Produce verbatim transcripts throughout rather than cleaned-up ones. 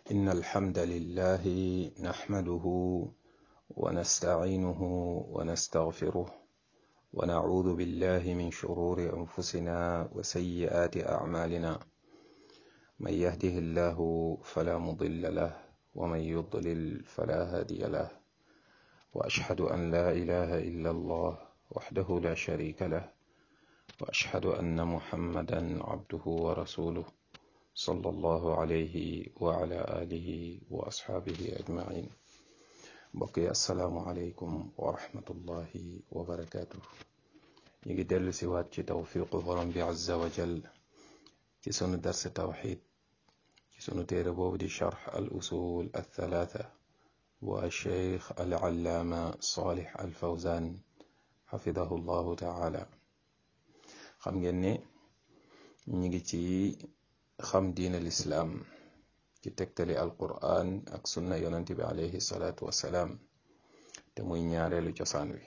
إن الحمد لله نحمده ونستعينه ونستغفره ونعوذ بالله من شرور أنفسنا وسيئات أعمالنا. من يهده الله فلا مضل له ومن يضلل فلا هادي له، وأشهد أن لا إله إلا الله وحده لا شريك له، وأشهد أن محمدا عبده ورسوله صلى الله عليه وعلى آله وأصحابه أجمعين. بقي السلام عليكم ورحمة الله وبركاته. يجي درس وات توفيق ربي عز وجل في سنة درس التوحيد في سنة تيربو دي شرح الأصول الثلاثة والشيخ العلامة صالح الفوزان حفظه الله تعالى. xam ngeen ne ñu ngi ci xam diin al islaam ci tegtali alquran ak sunna yonent bi alayhi salaatu wassalaam te muy ñaareelu cosaan wi.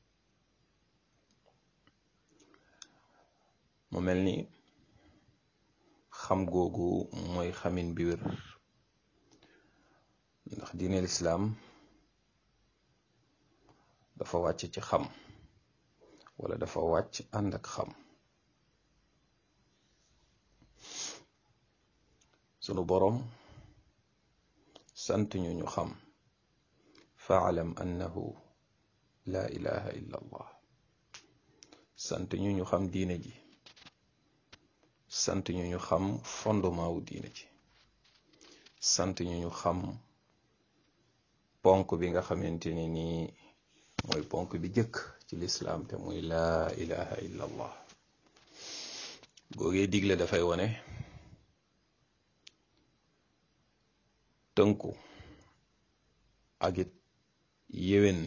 mu mel ni xam googu mooy xamin bi wér, ndax diin al islaam dafa wàcc ci xam wala dafa wàcc ànd ak xam. sunu boroom sant ñu ñu xam faalam annahu la ilaha illa allah, sant ñu ñu xam diine ji, sant ñu ñu xam fondement wu diine ji, sant ñu ñu xam ponk bi nga xamante ni nii mooy ponk bi jëkk ci lislaam te muy laa ilaha illa allah. googee digle dafay wone tënku ak it yéwén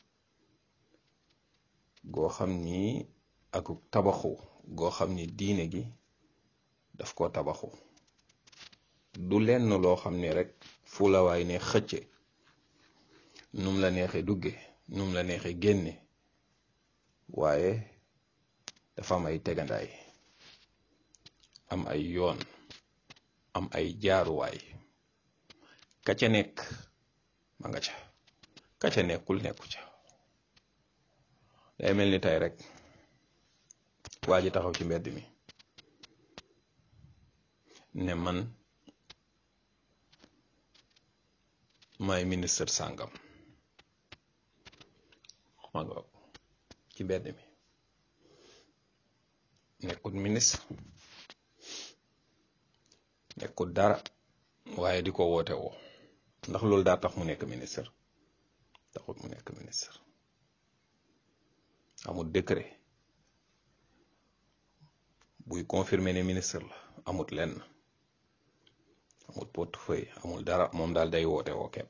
goo xam ni ak tabaxu goo xam ni diine gi daf ko tabaxu. du lenn loo xam ni rek fu la waay ne xëcce num la neexe dugge num la neexe génne, waaye dafa am ay tegandaay, am ay yoon, am ay jaaruwaay. ka ca nekk ma nga ca, ka ca nekkul nekku ca. day mel ni tey rek waa ji taxaw ci mbedd mi ne man maay ministre sàngam, ma nga ci mbedd mi nekkut ministre, nekkut dara, waaye di ko woote woo. ndax loolu daa tax mu nekk ministre? taxut mu nekk ministre. amul décret buy confirmer ne ministre la, amut lenn, amul portefeuille, amul dara. moom daal day woote woo kepp.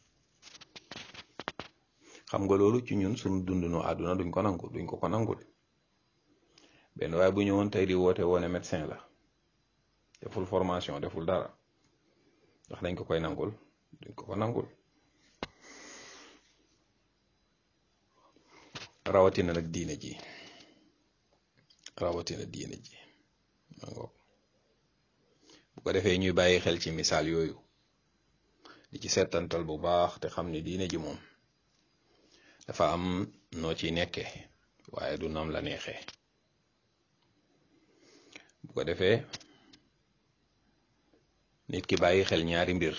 xam nga loolu ci ñun suñu dundunu àdduna duñ ko nangul, duñ ko ko nangul. benn waaye bu ñëwoon tey di woote woo ne médecin la, deful formation, deful dara, ndax dañ ko koy nangul? duñ ko ko nangul. rawatina nag diine ji, rawatina diine ji bu ko defee ñuy bàyyi xel ci misaal yooyu di ci settantal bu baax te xam ni diine ji moom dafa am noo ciy nekkee, waaye du nam la neexee. bu ko defee nit ki bàyyi xel ñaari mbir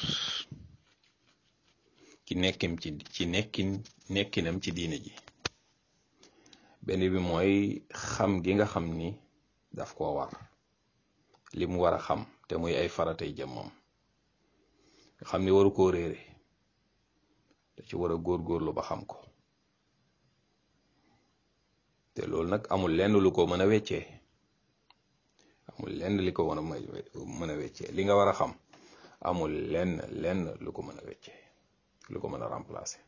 ci nekkim ci ci nekkin nekkinam ci diine ji. benn bi mooy xam gi nga xam ni daf koo war, li mu war a xam te muy ay faratay jëmmam, nga xam ni waru koo réere, da ci war a góorgóorlu ba xam ko. te loolu nag amul lenn lu ko mën a weccee, amul lenn li ko mën a mën a weccee. li nga war a xam amul lenn lenn lu ko mën a weccee, lu ko mën a remplacer.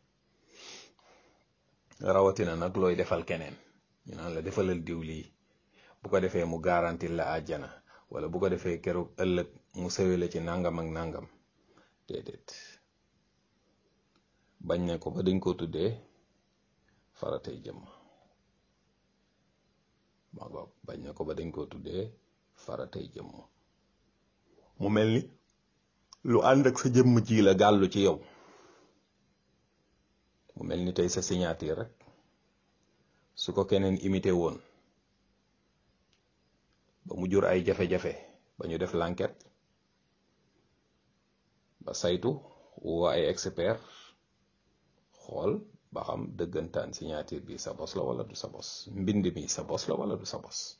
rawatina nag looy defal keneen, ñu naan la defalal diw lii, bu ko defee mu garantil la àjjana, wala bu ko defee keroog ëllëg mu sëwe la ci nangam ak nangam. déedéet, bañ ne ko ba dañ ko tuddee faratay jëmm. ma ngoog bañ ne ko ba dañ ko tuddee faratay jëmm. mu mel ni lu ànd ak sa jëmm ji la gàllu ci yow mu mel ni tey sa signature rek su ko keneen imité woon ba mu jur ay jafe-jafe ba ñu def l'enquête ba saytu woo ay expert xool ba xam dëggantaan signature bi sa bos la wala du sa bos mbind mi sa bos la wala du sa bos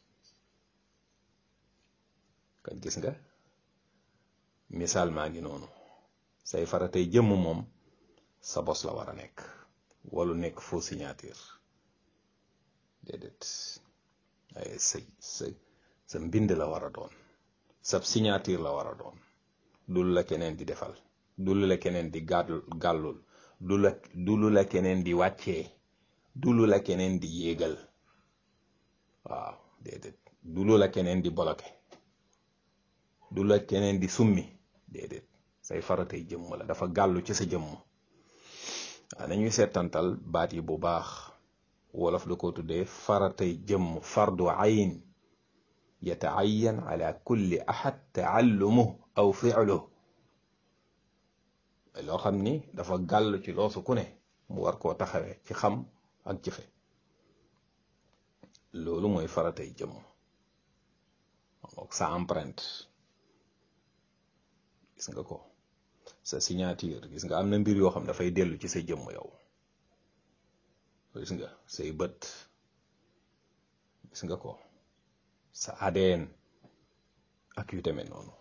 kon gis nga misaal maa ngi noonu say faratay jëmm moom sa bos la war a nekk walu nekk faux signature déedéet ay sa sa sa mbind la war a doon sa signature la war a doon dul la keneen di defal dul la keneen di gàll gàllul du la du lu la keneen di wàccee du lu la keneen di yéegal waaw déedéet du lu la keneen di bloqué du la keneen di summi déedéet say faratay jëmm la dafa gàllu ci sa jëmm waaw nañuy seetantal baat yi bu baax wolof da ko tuddee faratay jëmm fardu ayn yata'ayyan ala kulli ahad ta'allumuhu aw fi'luhu loo xam ni dafa gàll ci loosu ku ne mu war koo taxawee ci xam ak jëfe loolu mooy faratay jëmm sa empreinte gis nga ko sa signature gis nga am na mbir yoo xam dafay dellu ci sa jëmm yow gis nga say bët gis nga ko sa A D N ak yu demee noonu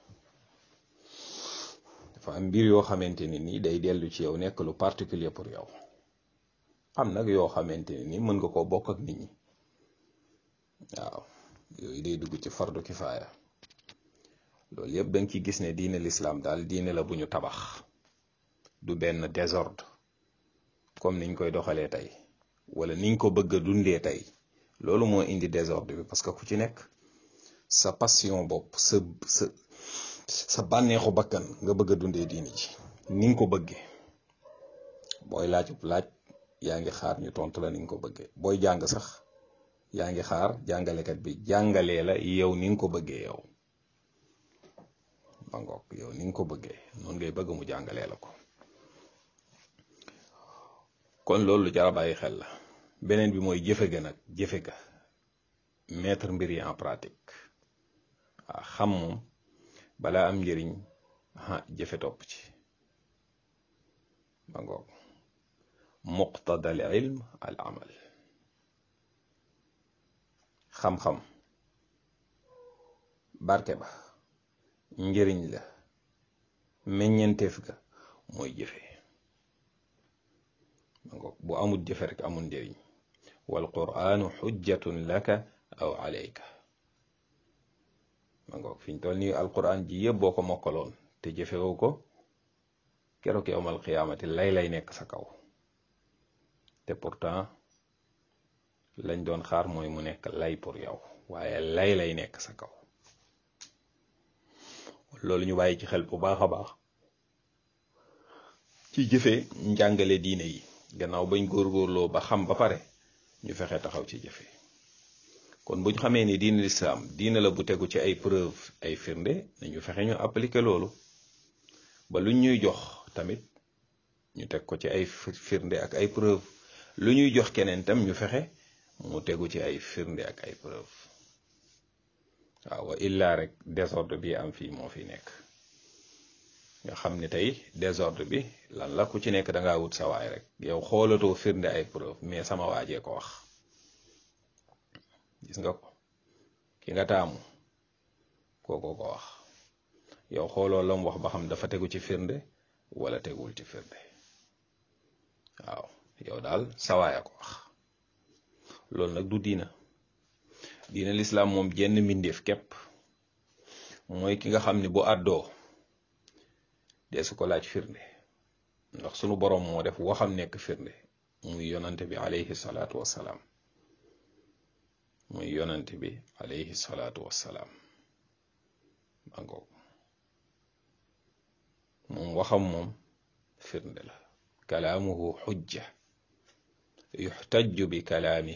dafa am mbir yoo xamante ni nii day dellu ci yow nekk lu particulier pour yow am nag yoo xamante ni nii mën nga koo bokk ak nit ñi waaw yooyu day dugg ci fardu kifaaya loolu yëpp danga ci gis ne diine l'islam daal diine la bu ñu tabax du benn désordre comme niñ koy doxalee tey wala niñ ko bëgg a dundee tey loolu moo indi désordre bi parce que ku ci nekk sa passion bopp sa sa sa bànneexu bakkan nga bëgg a dundee diini ji ni nga ko bëggee booy laaj laaj yaa ngi xaar ñu tontu la ni nga ko bëggee booy jàng sax yaa ngi xaar jàngalekat bi jàngalee la yow ni nga ko bëggee yow ma ngoog yow ni nga ko bëggee noonu ngay bëgg mu jàngalee la ko kon loolu lu jar a bàyyi xel la beneen bi mooy jëfe ga nag jëfe ga mettre mbir yi en pratique waaw xam moom balaa am njëriñ ah jëfe topp ci ma ngoog muqtada al ilm al amal xam-xam barke ba njëriñ la meññenteef ga mooy jëfe ma ngoog bu amul jëfe rek amul njëriñ wal qur'anu xujjatun laka aw alayka ma ngoog fi ñu toll nii alquran ji yëpp boo ko mokkaloon te jëfewoo ko keroog yawmal qiyaamati lay lay nekk sa kaw te pourtant lañ doon xaar mooy mu nekk lay pour yow waaye lay lay nekk sa kaw loolu ñu bàyyi ci xel bu baax a baax ci jëfe njàngale diine yi gannaaw bañ góorgóorloo ba xam ba pare ñu fexe taxaw ci jëfe kon bu ñu xamee ni diine lislaam diine la bu tegu ci ay preuve ay firnde nañu fexe ñu appliquer loolu ba luñ ñuy jox tamit ñu teg ko ci ay firnde ak ay preuve lu ñuy jox keneen tam ñu fexe mu tegu ci ay firnde ak ay preuve waaw wa illa rek désordre bi am fii moo fi nekk nga xam ne tey désordre bi lan la ku ci nekk da ngaa wut sa waay rek yow xoolatoo firnde ay preuve mais sama waajee ko wax gis nga ko ki nga taamu kooko ko wax yow xooloo lam wax ba xam dafa tegu ci firnde wala tegul ci firnde waaw yow daal sa waay a ko wax loolu nag du diina diina lislaam moom jenn mbindeef képp mooy ki nga xam ne bu àddoo dee su ko laaj firnde ndax sunu boroom moo def waxam nekk firnde muy yonante bi alayhi salaatu wassalaam muy yonante bi alayhi salaatu wassalaam mangoog moom waxam moom firnde la kalaamuhu xujja yuxtajju bi kalaami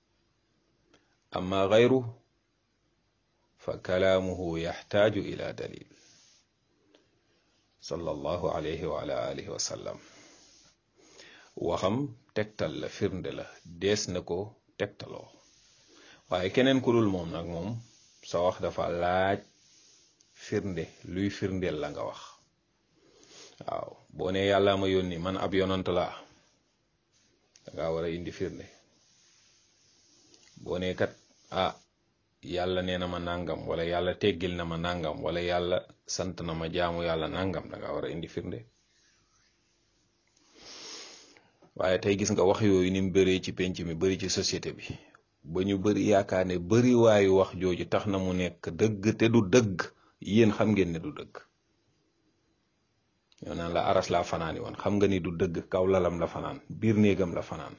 amma gayru fa kalaamuhu yaxtaaju ila dalil sallallahu alayhi wa ala alihi wa sallam. waxam tegtal la, firnde la, dees na ko tegtaloo. waaye keneen ku dul moom nag moom sa wax dafa laaj firnde, luy firndeel la nga wax. waaw boo ne yàlla ma yónni man ab yonant laa, danga war a indi firnde. boo ne kat ah yàlla nee na ma nangam, wala yàlla teggil na ma nangam, wala yàlla sant na ma jaamu yàlla nangam, danga war a indi firnde. waaye tey gis nga wax yooyu ni mu bëree ci penc mi, bëri ci société bi, ba ñu bëri yaakaar ne bëri waayu wax jooju tax na mu nekk dëgg, te du dëgg. yéen xam ngeen ne du dëgg. ñoo naan la aras laa fanaani woon, xam nga ni du dëgg. kaw lalam la fanaan, biir néegam la fanaan.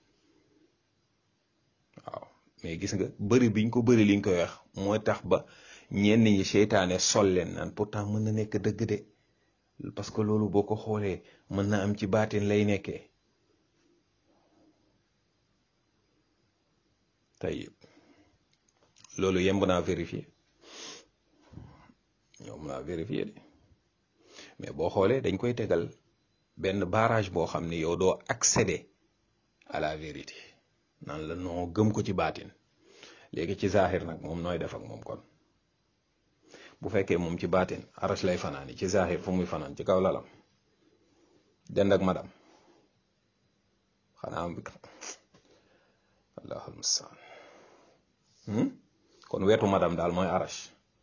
waaw mais gis nga bëri biñ ko bëri liñ koy wax mooy tax ba ñenn ñi seytaane sol leen naan pourtant mën na nekk dëgg de, parce que loolu boo ko xoolee mën na am ci baatin lay nekkee. tey loolu yemb naa vérifier, yomb naa vérifier de, mais boo xoolee dañ koy tegal benn barrage boo xam ni yow doo accéder à la vérité, naan la noo gëm ko ci baatin. léegi ci zahir nag moom nooy def ak moom kon bu fekkee moom ci baatin arash lay fanaani, ci zahir fu muy fanaan ci kaw lalam dend ak madam, xanaa am allahul mustaan. kon wetu madam daal mooy arash.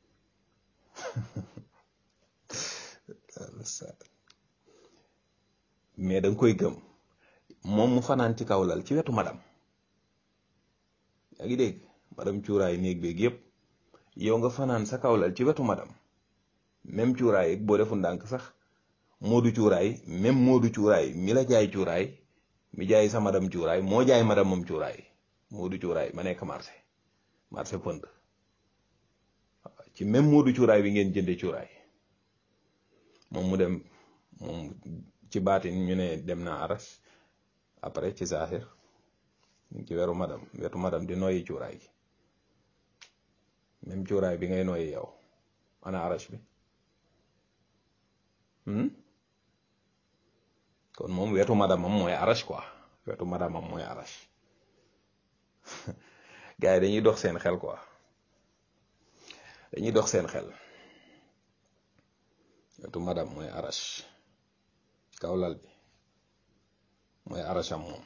mais da nga koy gëm moom mu fanaan ci kaw lal ci wetu madam. yaa ngi dégg madam cuuraay néeg beeg yépp, yow nga fanaan sa kaw lal ci wetu madam. même cuuraay boo defu ndànk sax moodu cuuraay, même moodu cuuraay mi la jaay cuuraay, mi jaay sa madam cuuraay moo jaay madam moom cuuraay. moodu cuuraay ma nekk marché marché pënd, ci même moodu cuuraay bi ngeen jënde cuuraay. moom mu dem moom ci baatin ñu ne dem na aras, après ci zahir ci weru madam, wetu madam di noyyi cuuraay gi. même cuuraay bi ngay noyyi yow ana aras bi. kon moom wetu madamam mooy aras quoi, wetu madamam mooy aras. gars yi dañuy dox seen xel quoi, dañuy dox seen xel. wetu madam mooy aras, kaw lal bi mooy arasam moom.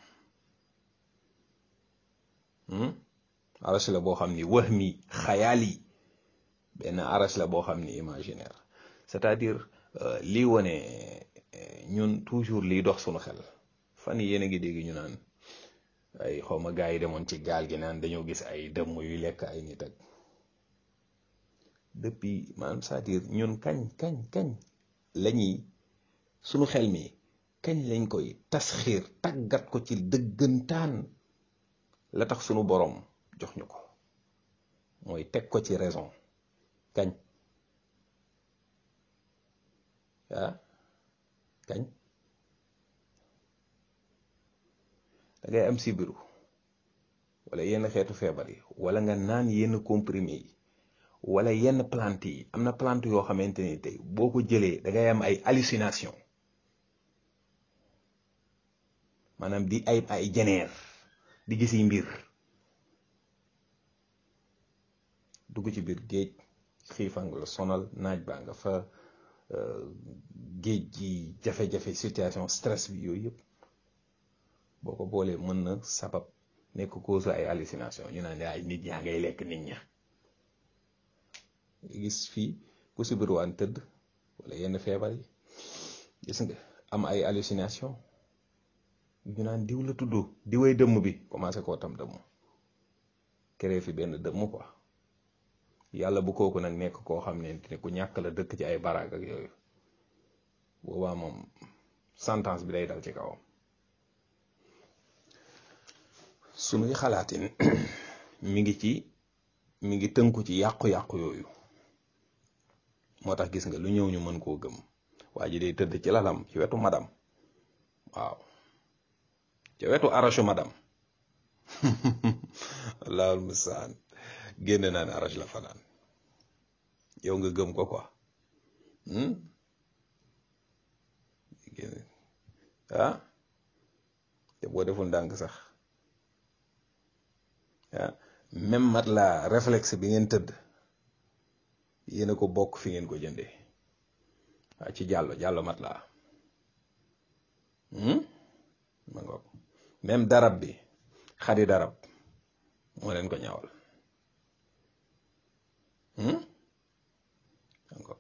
aras la boo xam ni wahmi xayaali, benn aras la boo xam ni imaginaire. c'est-à-dire lii wone ñun toujours liy dox suñu xel. fan yii yéen a ngi dégg ñu naan ay xawma gars yi demoon ci gaal gi naan dañoo gis ay dëmm yu lekk ay nit ak depuis maanaam c'est-à-dire ñun kañ kañ kañ lañuy suñu xel mi kañ lañ koy tasxiir tàggat ko ci dëggantaan la tax sunu borom jox ñu ko mooy teg ko ci raison. kañ ah kañ da ngay am sibiru wala yenn xeetu feebar yi, wala nga naan yenn comprimé yi, wala yenn plante yi. am na plante yoo xamante ni tey boo ko jëlee da ngay am ay hallucination, maanaam di ay ay jeneer di gis yi mbir. dugg ci biir géej, xiifa nga la sonal, naaj baa nga fa, géej gi jafe-jafe, situation stress bi, yooyu yëpp boo ko boolee mën na sabab nekk cause ay hallucination. ñu naan ay nit yaa ngay lekk nit ña. gis fii ku sibiruwaan tëdd wala yenn feebar yi, gis nga am ay hallucination, ñu naan diw la tudd, diway dëmm bi, commencé koo tam dëmm, créé fi benn dëmm quoi. yàlla bu kooku nag nekk koo xam ne ni ku ñàkk la, dëkk ci ay baraag ak yooyu, boobaa moom sentence bi day dal ci kawam. sunuy xalaatin mi ngi ci mi ngi tënku ci yàqu-yàqu yooyu. moo tax gis nga lu ñëw ñu mën koo gëm. waa ji day tëdd ci lalam ci wetu madam, waaw ci wetu arashu madam. allahul mustaan, génn naan arash la fanaan, yow nga gëm ko quoi. ah te boo deful ndànk sax ah même mat la réflexe bi ngeen tëdd yéen a ko bokk fi ngeen ko jëndee waa ci jàllo jàllo mat la ma ngoog même darab bi xari darab moo leen ko ñawal ma ngoog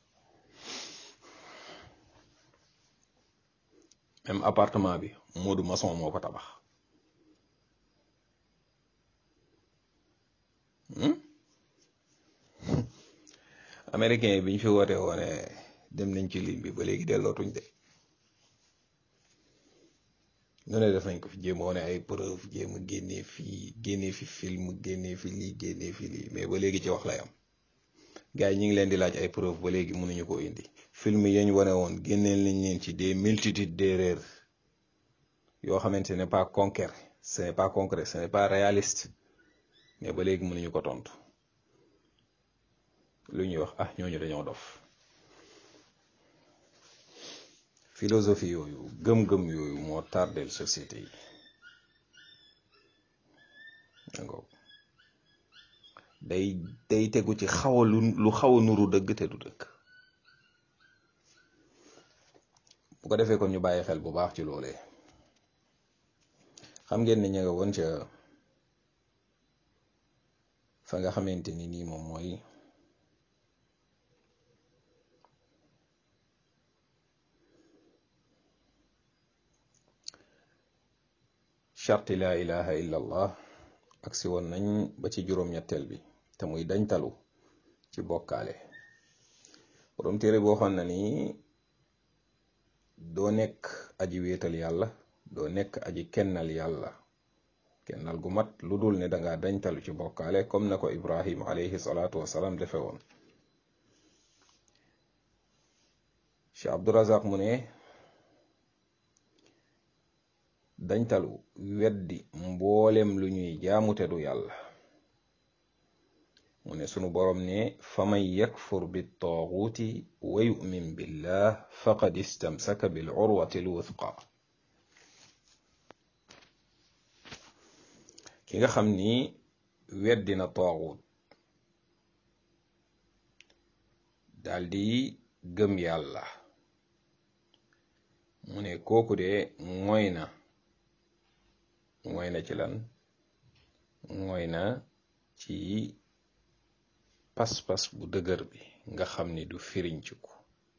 même appartement bi Modou maçon moo ko tabax américain yi bi ñu fi woote woone dem nañ ci ligne bi ba léegi dellootuñ de ñu ne def nañ ko fi jéem a wane ay preuve jéem a génnee fii génnee fi film génnee fi lii génnee fi lii mais ba léegi ci wax lay am gars yi ñu ngi leen di laaj ay preuve ba léegi mënuñu ko indi film yi ñu wane woon génneel nañ leen ci des multitudes d'erreurs yoo xamante ce n'est pas concret ce n'est pas concret ce n'est pas réaliste mais ba léegi mënuñu ko tontu lu ñuy wax ah ñooñu dañoo dof philosophie yooyu gëm-gëm yooyu moo tardel société yi d'accord day day tegu ci xaw a lu lu xaw a nuru dëgg te du dëgg bu ko defee kon ñu bàyyi xel bu baax ci loolee xam ngeen ne ña nga woon ca fa nga xamante ni nii moom mooy charti laa ilaha illa allah ak si woon nañ ba ci juróom-ñetteel bi te muy dañtalu ci bokkaale borom téere boo xam na ni doo nekk aji wéetal yàlla doo nekk aji kennal yàlla kennal gu mat lu dul ne danga dañtalu ci bokkaale comme na ko Ibrahim alayhi salaatu wasalaam defe woon Cheikh Abdurazaq mu ne dañtalu weddi mboolem lu ñuy jaamute du yàlla mu ne sunu boroom ne faman yakfur bi taaguuti wa yu'min billah faqad istamsaka bil urwati al wuthqa ki nga xam ni weddi na taaguut daldi gëm yàlla mu ne kooku de mooy na mooy na ci lan mooy na ci pas-pas bu dëgër bi nga xam ni du firinciku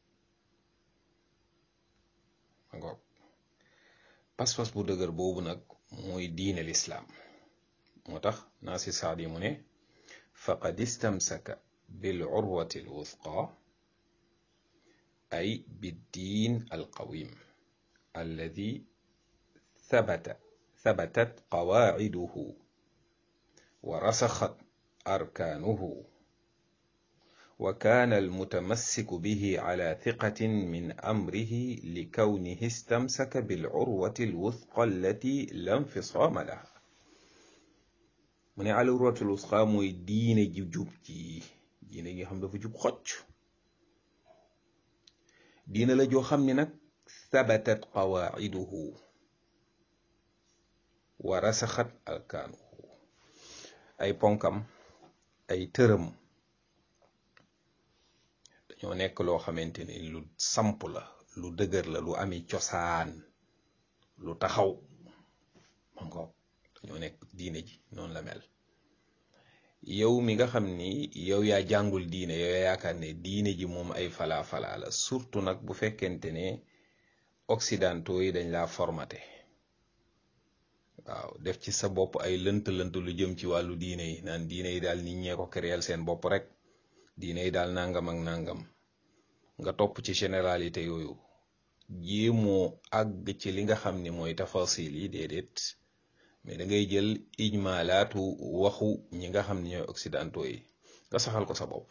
ngoog pas-pas bu dëgër boobu nag mooy diine lislaam moo tax Naasi Saadi mu ne faqad istamsaka bil urwati al wuthqa ay biddiin al qawim alladi thabata ثبتت قواعده ورسخت أركانه وكان المتمسك به على ثقة من أمره لكونه استمسك بالعروة الوثقى التي لا انفصام لها من على العروة الوثقى موي دين جوب جي دين جي خم دافا جوب خوج دين لا جو خامني نك ثبتت قواعده wa rasaxat alkaanu ay ponkam ay tërëm dañoo nekk loo xamante ni lu samp la lu dëgër la lu ami cosaan lu taxaw ma ngoog dañoo nekk diine ji noonu la mel yow mi nga xam ni yow yaa jàngul diine yow yaa yaakaar ne diine ji moom ay falaa falaa la surtout nag bu fekkente ne occidentaux yi dañ laa formaté waaw def ci sa bopp ay lënt lënt lu jëm ci wàllu diine yi naan diine yi daal nit ñee ko créer seen bopp rek diine yi daal nangam ak nangam nga topp ci généralité yooyu jéemoo àgg ci li nga xam ni mooy tafasil yi déedéet mais da ngay jël ijmaalaatu waxu ñi nga xam ne ñooy occidentaux yi nga saxal ko sa bopp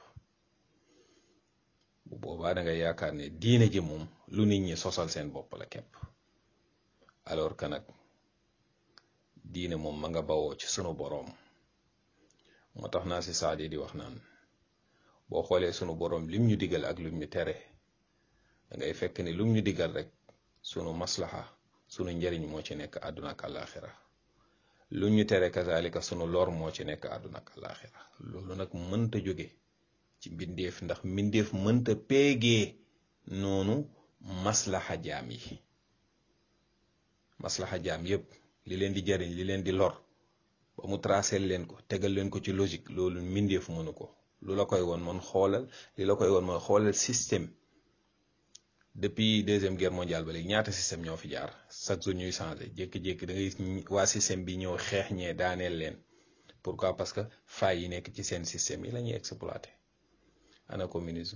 bu boobaa da ngay yaakaar ne diine ji moom lu nit ñi sosal seen bopp la képp alors que nag diine moom ma nga bawoo ci sunu boroom moo tax naa si saadi di wax naan boo xoolee sunu boroom lim ñu digal ak lim ñu tere da ngay fekk ni lum ñu digal rek sunu maslaha sunu njëriñ moo ci nekk àdduna ak àllaaxira lu ñu tere kazalika sunu lor moo ci nekk àdduna ak àllaaxira loolu nag mënta jóge ci mbindeef ndax mbindeef mënta péegee noonu maslaha jaam yi maslaha jaam yépp li leen di jariñ li leen di lor ba mu tracé leen ko tegal leen ko ci logique loolu mbindeef mënu ko lu la koy woon man xoolal li la koy woon mooy xoolal système depuis deuxième guerre mondiale ba léegi ñaata système ñoo fi jaar chaque jour ñuy changé jékki-jékki da ngay waa système bi ñëw xeex ñee daaneel leen pourquoi parce que failles yi nekk ci seen système yi la ñuy exploité ana communisme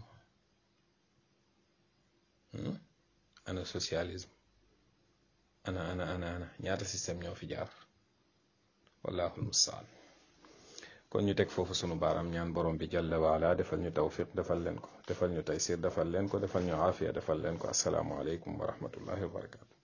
ana socialisme ana ana ana ana ñaata système ñoo fi jaar wallahul mustaan kon ñu teg foofu sunu baaraam ñaan borom bi jalla waala defal ñu tawfiq defal leen ko defal ñu taysir defal leen ko defal ñu aafiya defal leen ko assalaamu aleykum wa rahmatullahi wa barakatu